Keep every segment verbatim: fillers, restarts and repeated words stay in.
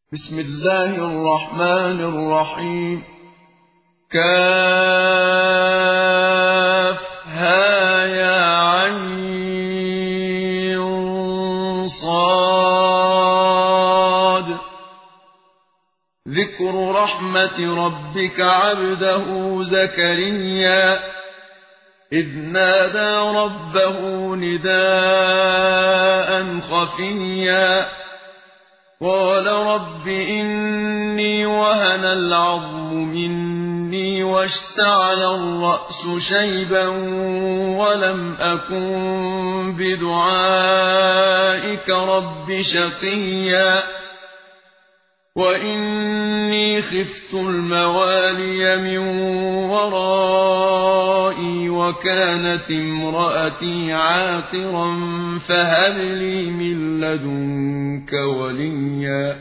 بسم الله الرحمن الرحيم. كافها يا عين صاد. ذكر رحمة ربك عبده زكريا إذ نادى ربه نداء خفيا قال رب إني وهن العظم مني واشتعل الرأس شيبا ولم أكن بدعائك رب شقيا وإني خفت الموالي من ورائي وكانت امرأتي عاقرا فهب لي من لدنك وليا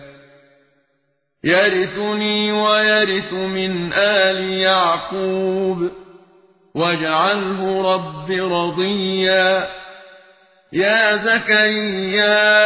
يرثني ويرث من آل يعقوب واجعله رب رضيا يا زكريا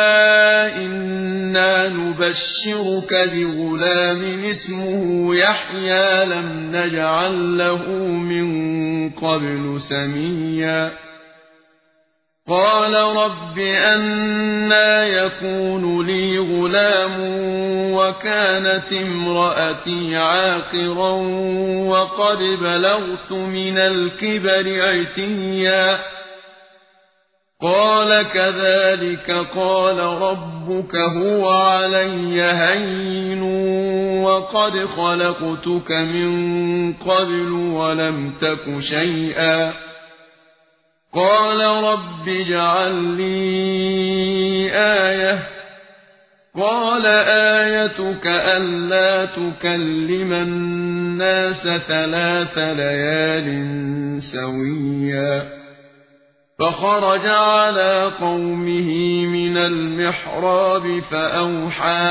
إنا نبشرك بغلام اسمه يحيى لم نجعل له من قبل سميا قال رب أنى يكون لي غلام وكانت امرأتي عاقرا وقد بلغت من الكبر عتيا قال كذلك قال ربك هو علي هين وقد خلقتك من قبل ولم تك شيئا قال رب اجعل لي آية قال آيتك ألا تكلم الناس ثلاث ليال سويا فخرج على قومه من المحراب فأوحى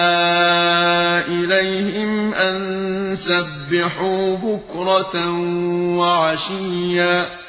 إليهم أن سبحوا بكرة وعشيا